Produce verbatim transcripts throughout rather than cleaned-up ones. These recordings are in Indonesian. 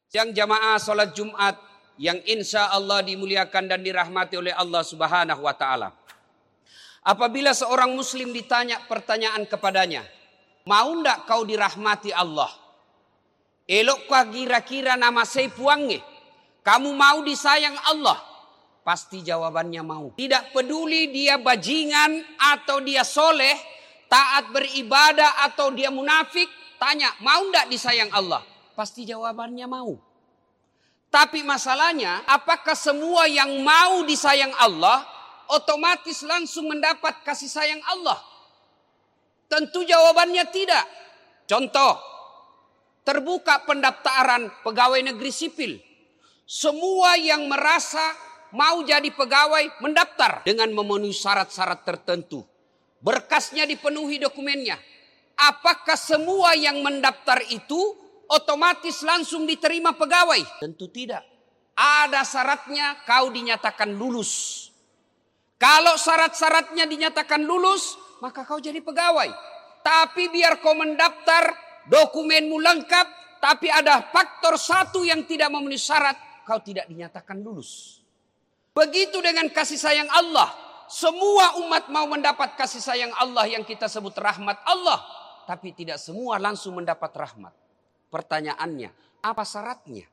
Yang jamaah sholat Jumat yang insya Allah dimuliakan dan dirahmati oleh Allah Subhanahu wa Ta'ala. Apabila seorang muslim ditanya pertanyaan kepadanya, mau ndak kau dirahmati Allah? Elokkah kira-kira nama saya puangnya? Kamu mau disayang Allah? Pasti jawabannya mau. Tidak peduli dia bajingan atau dia soleh, taat beribadah atau dia munafik, tanya mau ndak disayang Allah? Pasti jawabannya mau. Tapi masalahnya, apakah semua yang mau disayang Allah otomatis langsung mendapat kasih sayang Allah? Tentu jawabannya tidak. Contoh, terbuka pendaftaran pegawai negeri sipil. Semua yang merasa mau jadi pegawai mendaftar dengan memenuhi syarat-syarat tertentu. Berkasnya dipenuhi dokumennya. Apakah semua yang mendaftar itu otomatis langsung diterima pegawai? Tentu tidak. Ada syaratnya, kau dinyatakan lulus. Kalau syarat-syaratnya dinyatakan lulus, maka kau jadi pegawai. Tapi biar kau mendaftar, dokumenmu lengkap, tapi ada faktor satu yang tidak memenuhi syarat, kau tidak dinyatakan lulus. Begitu dengan kasih sayang Allah. Semua umat mau mendapat kasih sayang Allah yang kita sebut rahmat Allah. Tapi tidak semua langsung mendapat rahmat. Pertanyaannya, apa syaratnya?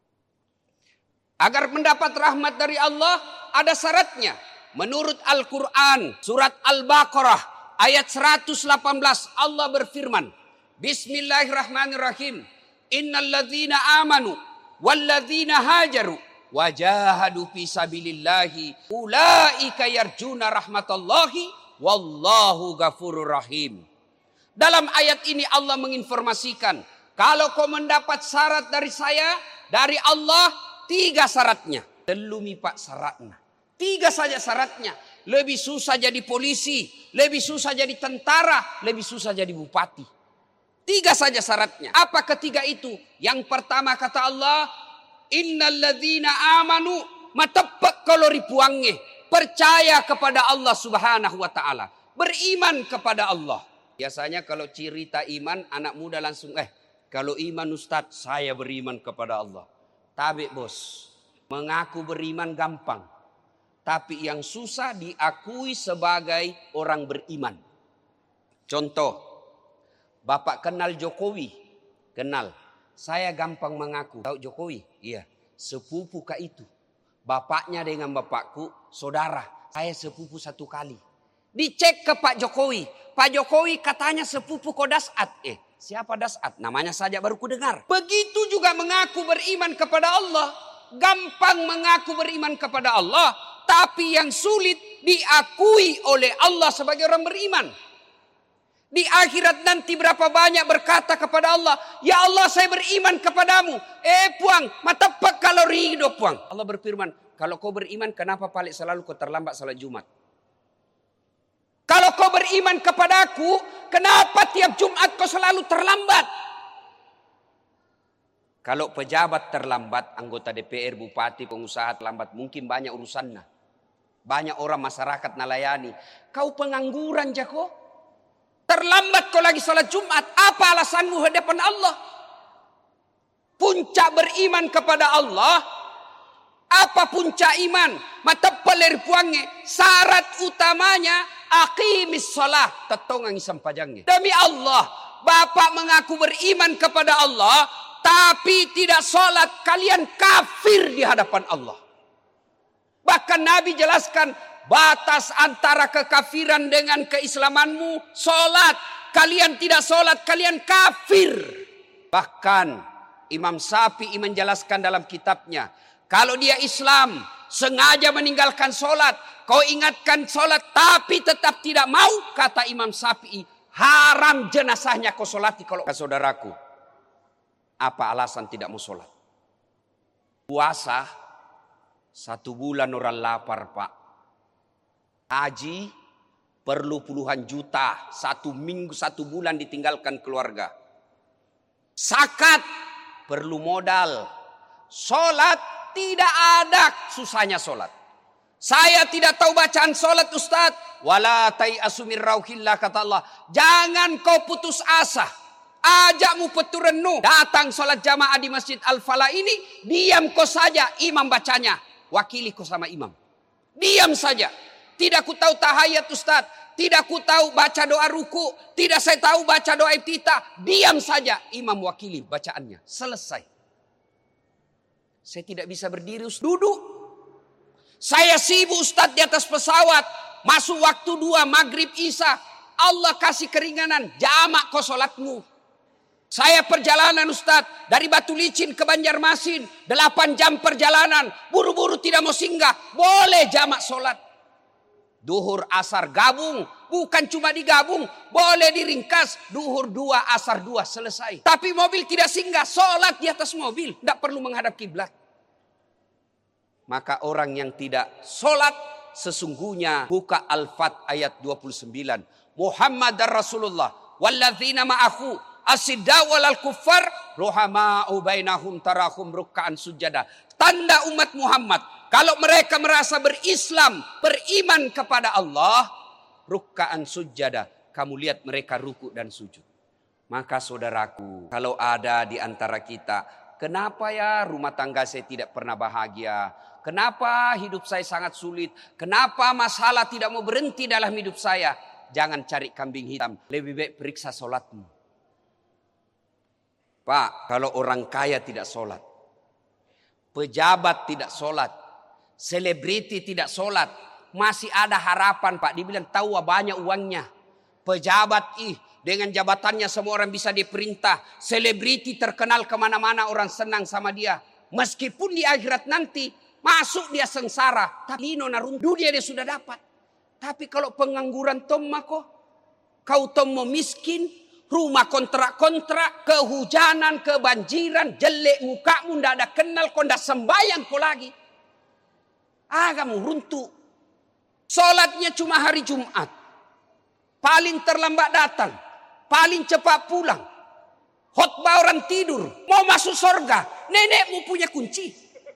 Agar mendapat rahmat dari Allah, ada syaratnya. Menurut Al-Quran, surat Al-Baqarah, ayat seratus delapan belas, Allah berfirman, Bismillahirrahmanirrahim. Innal ladzina amanu wal ladzina hajaru wajahadu fi sabilillahi ulaika yarjuna rahmatallahi wallahu ghafurur rahim. Dalam ayat ini Allah menginformasikan, kalau kau mendapat syarat dari saya, dari Allah, tiga syaratnya. Telumi pak syaratnya. Tiga saja syaratnya. Lebih susah jadi polisi, lebih susah jadi tentara, lebih susah jadi bupati. Tiga saja syaratnya. Apa ketiga itu? Yang pertama kata Allah, Innal ladzina amanu matepak kalau ripuangnya. Percaya kepada Allah Subhanahu wa Ta'ala. Beriman kepada Allah. Biasanya kalau cerita iman, anak muda langsung, eh, kalau iman Ustadz, saya beriman kepada Allah. Tabe bos, mengaku beriman gampang. Tapi yang susah diakui sebagai orang beriman. Contoh, Bapak kenal Jokowi. Kenal. Saya gampang mengaku. Tahu Jokowi? Iya. Sepupu kah itu. Bapaknya dengan bapakku, saudara. Saya sepupu satu kali. Dicek ke Pak Jokowi. Pak Jokowi katanya sepupu kau Dasat. Eh. Siapa Dasat? Namanya saja baru ku dengar. Begitu juga mengaku beriman kepada Allah. Gampang mengaku beriman kepada Allah. Tapi yang sulit diakui oleh Allah sebagai orang beriman. Di akhirat nanti berapa banyak berkata kepada Allah. Ya Allah saya beriman kepadamu. Eh puang, matepak kalau ridho puang. Allah berfirman, kalau kau beriman kenapa paling selalu kau terlambat salat Jumat? Kalau kau beriman kepadaku, kenapa tiap Jumat kau selalu terlambat? Kalau pejabat terlambat, anggota D P R, bupati, pengusaha terlambat, mungkin banyak urusannya. Banyak orang masyarakat nalayani. Kau pengangguran jako? Terlambat kau lagi salat Jumat. Apa alasanmu hadapan Allah? Puncak beriman kepada Allah. Apa puncak iman? Mata pelir puangnya. Syarat utamanya aqimis shalah, tetongang sampajangnya. Demi Allah, Bapak mengaku beriman kepada Allah, tapi tidak sholat, kalian kafir di hadapan Allah. Bahkan Nabi jelaskan, batas antara kekafiran dengan keislamanmu, sholat. Kalian tidak sholat, kalian kafir. Bahkan Imam Syafi'i menjelaskan dalam kitabnya, kalau dia Islam, sengaja meninggalkan sholat, kau ingatkan sholat tapi tetap tidak mau, kata Imam Syafi'i, haram jenazahnya kau sholati. Kalau saudaraku, apa alasan tidak mau sholat? Puasa, satu bulan orang lapar pak. Haji perlu puluhan juta, satu minggu, satu bulan ditinggalkan keluarga. Zakat perlu modal. Sholat tidak ada susahnya sholat. Saya tidak tahu bacaan sholat Ustaz. Wala tai'asu min rauhillah, kata Allah. Jangan kau putus asa. Ajakmu peturenu, datang sholat jamaah di Masjid Al-Falah ini, diam kau saja imam bacanya. Wakili kau sama imam. Diam saja. Tidak ku tahu tahayat Ustaz. Tidak ku tahu baca doa ruku. Tidak saya tahu baca doa iftitah. Diam saja imam wakili bacaannya. Selesai. Saya tidak bisa berdiri, duduk. Saya sibuk Ustaz di atas pesawat. Masuk waktu dua maghrib isya. Allah kasih keringanan. Jamak kau sholatmu. Saya perjalanan Ustaz. Dari Batu Licin ke Banjarmasin. Delapan jam perjalanan. Buru-buru tidak mau singgah. Boleh jamak sholat. Duhur asar gabung. Bukan cuma digabung. Boleh diringkas. Duhur dua asar dua selesai. Tapi mobil tidak singgah. Sholat di atas mobil. Tidak perlu menghadap kiblat. Maka orang yang tidak sholat. Sesungguhnya buka Al-Fat ayat dua puluh sembilan. Muhammad dan Rasulullah. Walladzina ma'ahu. Asidda walal kuffar rohama'u bainahum tarahum ruk'an sujada. Tanda umat Muhammad. Kalau mereka merasa berislam, beriman kepada Allah, ruk'an sujada. Kamu lihat mereka ruku dan sujud. Maka saudaraku, kalau ada di antara kita, kenapa ya rumah tangga saya tidak pernah bahagia? Kenapa hidup saya sangat sulit? Kenapa masalah tidak mau berhenti dalam hidup saya? Jangan cari kambing hitam. Lebih baik periksa sholatmu. Pak, kalau orang kaya tidak sholat, pejabat tidak sholat, selebriti tidak sholat, masih ada harapan Pak. Dibilang tahu banyak uangnya. Pejabat ih dengan jabatannya semua orang bisa diperintah. Selebriti terkenal kemana-mana orang senang sama dia. Meskipun di akhirat nanti masuk dia sengsara. Tapi Lino narun dunia dia sudah dapat. Tapi kalau pengangguran tomako, kau tomo miskin. Rumah kontrak-kontrak, kehujanan, kebanjiran, jelek mukamu, ndak ada kenal, kau ndak sembahyang kau lagi. Ah, kamu runtuh. Sholatnya cuma hari Jumat. Paling terlambat datang. Paling cepat pulang. Khotbah orang tidur. Mau masuk surga. Nenekmu punya kunci.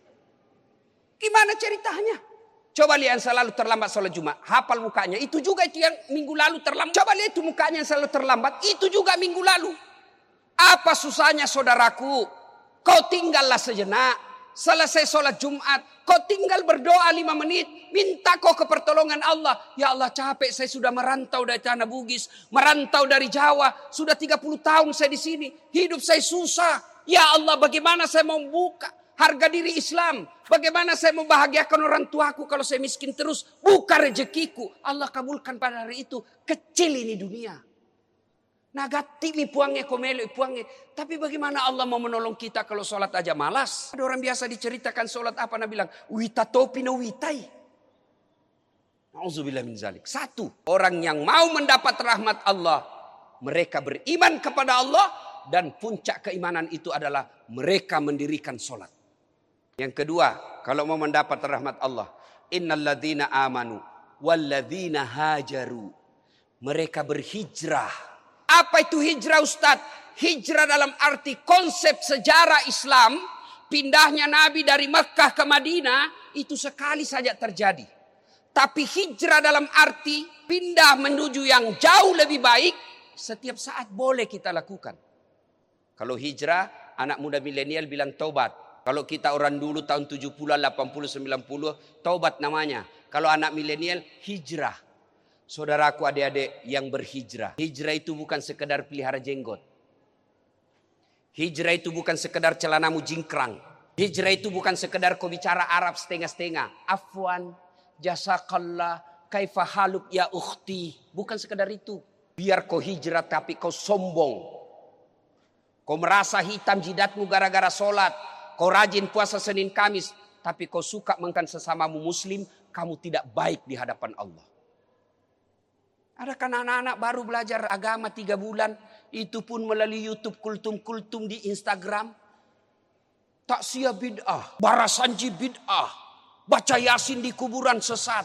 Gimana ceritanya? Coba lihat yang selalu terlambat sholat Jumat. Hafal mukanya. Itu juga itu yang minggu lalu terlambat. Coba lihat itu mukanya yang selalu terlambat. Itu juga minggu lalu. Apa susahnya saudaraku? Kau tinggallah sejenak. Selesai sholat Jumat. Kau tinggal berdoa lima menit. Minta kau ke pertolongan Allah. Ya Allah capek saya sudah merantau dari Tanah Bugis. Merantau dari Jawa. Sudah tiga puluh tahun saya di sini. Hidup saya susah. Ya Allah bagaimana saya mau buka harga diri Islam. Bagaimana saya membahagiakan orang tuaku kalau saya miskin terus. Buka rezekiku. Allah kabulkan pada hari itu. Kecil ini dunia. Nagati mi puangnya komelo puangnya. Tapi bagaimana Allah mau menolong kita kalau sholat aja malas. Ada orang biasa diceritakan sholat apa. Nah bilang. Wita topi no witai. Na'udzubillah min zalik. Satu. Orang yang mau mendapat rahmat Allah. Mereka beriman kepada Allah. Dan puncak keimanan itu adalah mereka mendirikan sholat. Yang kedua, kalau mau mendapat rahmat Allah, innalladzina amanu walladzina hajaru. Mereka berhijrah. Apa itu hijrah Ustaz? Hijrah dalam arti konsep sejarah Islam, pindahnya Nabi dari Mekah ke Madinah itu sekali saja terjadi. Tapi hijrah dalam arti pindah menuju yang jauh lebih baik, setiap saat boleh kita lakukan. Kalau hijrah, anak muda milenial bilang taubat. Kalau kita orang dulu tahun tujuh puluh, delapan puluh, sembilan puluh, taubat namanya. Kalau anak milenial, hijrah. Saudaraku adik-adik yang berhijrah. Hijrah itu bukan sekedar pelihara jenggot. Hijrah itu bukan sekedar celanamu jingkrang. Hijrah itu bukan sekedar kau bicara Arab setengah-setengah. Afwan, jazakallah, kaifa haluk ya ukhti. Bukan sekedar itu. Biar kau hijrah tapi kau sombong. Kau merasa hitam jidatmu gara-gara sholat. Kau rajin puasa Senin Kamis. Tapi kau suka makan sesamamu muslim. Kamu tidak baik di hadapan Allah. Ada kan anak-anak baru belajar agama tiga bulan. Itu pun melalui YouTube kultum-kultum di Instagram. Taksiyah bid'ah. Barasanji bid'ah. Baca Yasin di kuburan sesat.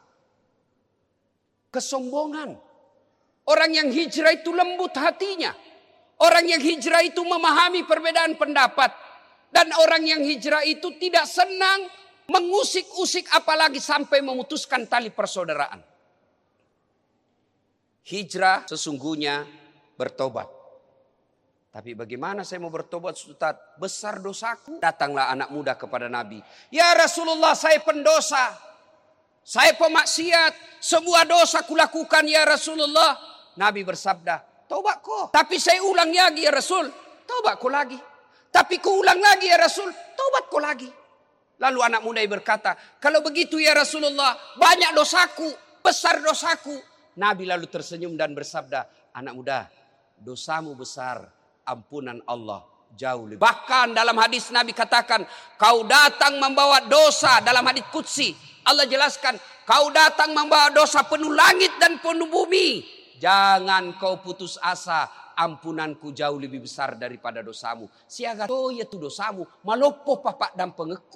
Kesombongan. Orang yang hijrah itu lembut hatinya. Orang yang hijrah itu memahami perbedaan pendapat. Dan orang yang hijrah itu tidak senang mengusik-usik apalagi sampai memutuskan tali persaudaraan. Hijrah sesungguhnya bertobat. Tapi bagaimana saya mau bertobat, Ustaz? Besar dosaku. Datanglah anak muda kepada Nabi. Ya Rasulullah, saya pendosa. Saya pemaksiat. Semua dosa kulakukan ya Rasulullah. Nabi bersabda, taubat kau. Tapi saya ulang lagi ya Rasul. Taubat kau lagi. Tapi ku ulang lagi ya Rasul. Taubat kau lagi. Lalu anak muda berkata, kalau begitu ya Rasulullah, banyak dosaku. Besar dosaku. Nabi lalu tersenyum dan bersabda, anak muda, dosamu besar, ampunan Allah jauh lebih. Bahkan dalam hadis Nabi katakan, kau datang membawa dosa. Dalam hadis qudsi Allah jelaskan, kau datang membawa dosa penuh langit dan penuh bumi. Jangan kau putus asa, ampunanku jauh lebih besar daripada dosamu. Siaga to ya tu dosamu, malopo papak dan pengeku.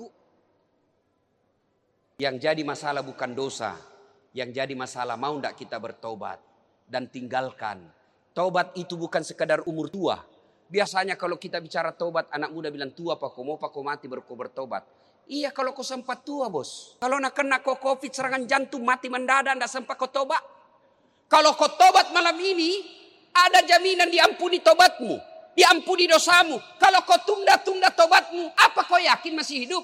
Yang jadi masalah bukan dosa. Yang jadi masalah mau ndak kita bertobat dan tinggalkan. Taubat itu bukan sekadar umur tua. Biasanya kalau kita bicara taubat, anak muda bilang tua pak, mau pak, mati baru kau bertobat. Iya kalau kau sempat tua bos. Kalau nak kena kau covid serangan jantung mati mendadak, ndak sempat kau tobat. Kalau kau tobat malam ini, ada jaminan diampuni tobatmu, diampuni dosamu. Kalau kau tunda-tunda tobatmu, apa kau yakin masih hidup?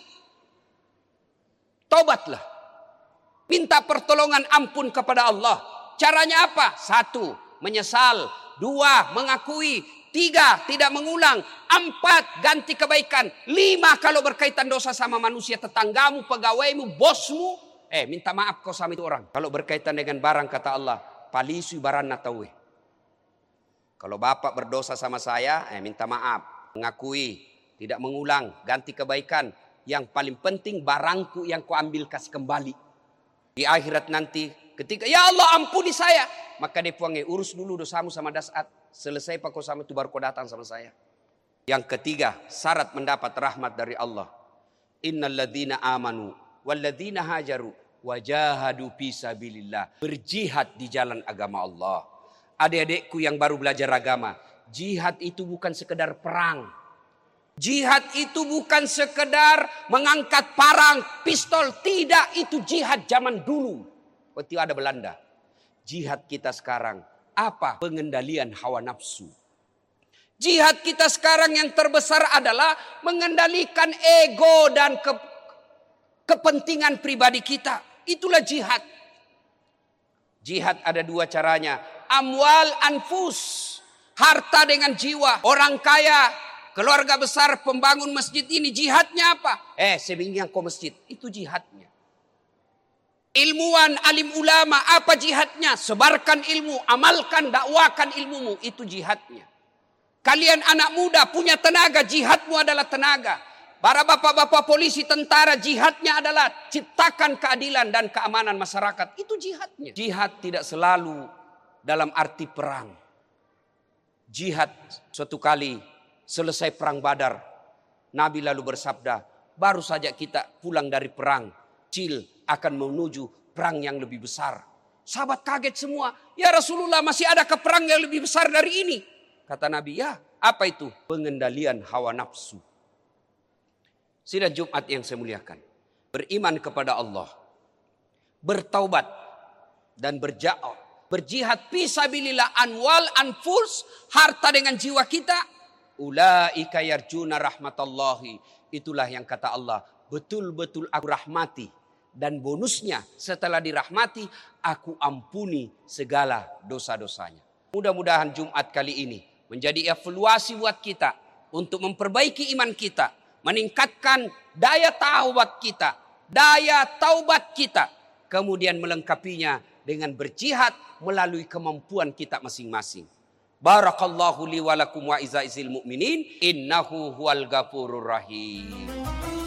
Tobatlah. Minta pertolongan ampun kepada Allah. Caranya apa? Satu, menyesal. Dua, mengakui. Tiga, tidak mengulang. Empat, ganti kebaikan. Lima, kalau berkaitan dosa sama manusia, tetanggamu, pegawaimu, bosmu. Eh, minta maaf kau sama itu orang. Kalau berkaitan dengan barang, kata Allah, palisu barana tawe. Kalau bapak berdosa sama saya, eh minta maaf. Mengakui, tidak mengulang, ganti kebaikan. Yang paling penting barangku yang kau ambil kasih kembali. Di akhirat nanti ketika ya Allah ampuni saya, maka dia puangi urus dulu dosamu sama dasat. Selesai pak kau sama itu baru kau datang sama saya. Yang ketiga, syarat mendapat rahmat dari Allah. Innal ladzina amanu wal ladzina hajaru wajahadu fi sabilillah. Berjihad di jalan agama Allah. Adik-adikku yang baru belajar agama, jihad itu bukan sekedar perang. Jihad itu bukan sekedar mengangkat parang, pistol. Tidak, itu jihad zaman dulu. Waktu ada Belanda. Jihad kita sekarang apa? Pengendalian hawa nafsu. Jihad kita sekarang yang terbesar adalah mengendalikan ego dan ke, kepentingan pribadi kita. Itulah jihad. Jihad ada dua caranya. Amwal anfus. Harta dengan jiwa. Orang kaya, keluarga besar pembangun masjid ini jihadnya apa? Eh, sebingkian kau masjid. Itu jihadnya. Ilmuwan, alim ulama, apa jihadnya? Sebarkan ilmu, amalkan, dakwakan ilmumu. Itu jihadnya. Kalian anak muda punya tenaga, jihadmu adalah tenaga. Para bapak-bapak polisi, tentara, jihadnya adalah ciptakan keadilan dan keamanan masyarakat. Itu jihadnya. Jihad tidak selalu dalam arti perang. Jihad suatu kali selesai perang Badar, Nabi lalu bersabda, baru saja kita pulang dari perang, kecil akan menuju perang yang lebih besar. Sahabat kaget semua, ya Rasulullah masih ada ke perang yang lebih besar dari ini? Kata Nabi, ya apa itu? Pengendalian hawa nafsu. Sidang Jumat yang saya muliakan, beriman kepada Allah, bertaubat dan berjihad, berjihad fisabilillah, anwal anfus, harta dengan jiwa kita. Ulaika yarjuna rahmatallahi. Itulah yang kata Allah, betul-betul aku rahmati. Dan bonusnya setelah dirahmati, aku ampuni segala dosa-dosanya. Mudah-mudahan Jumat kali ini menjadi evaluasi buat kita untuk memperbaiki iman kita, meningkatkan daya taubat kita, daya taubat kita, kemudian melengkapinya dengan berjihad melalui kemampuan kita masing-masing. Barakallahu li wa lakum wa izaizil mu'minin innahu huwal ghafurur rahim.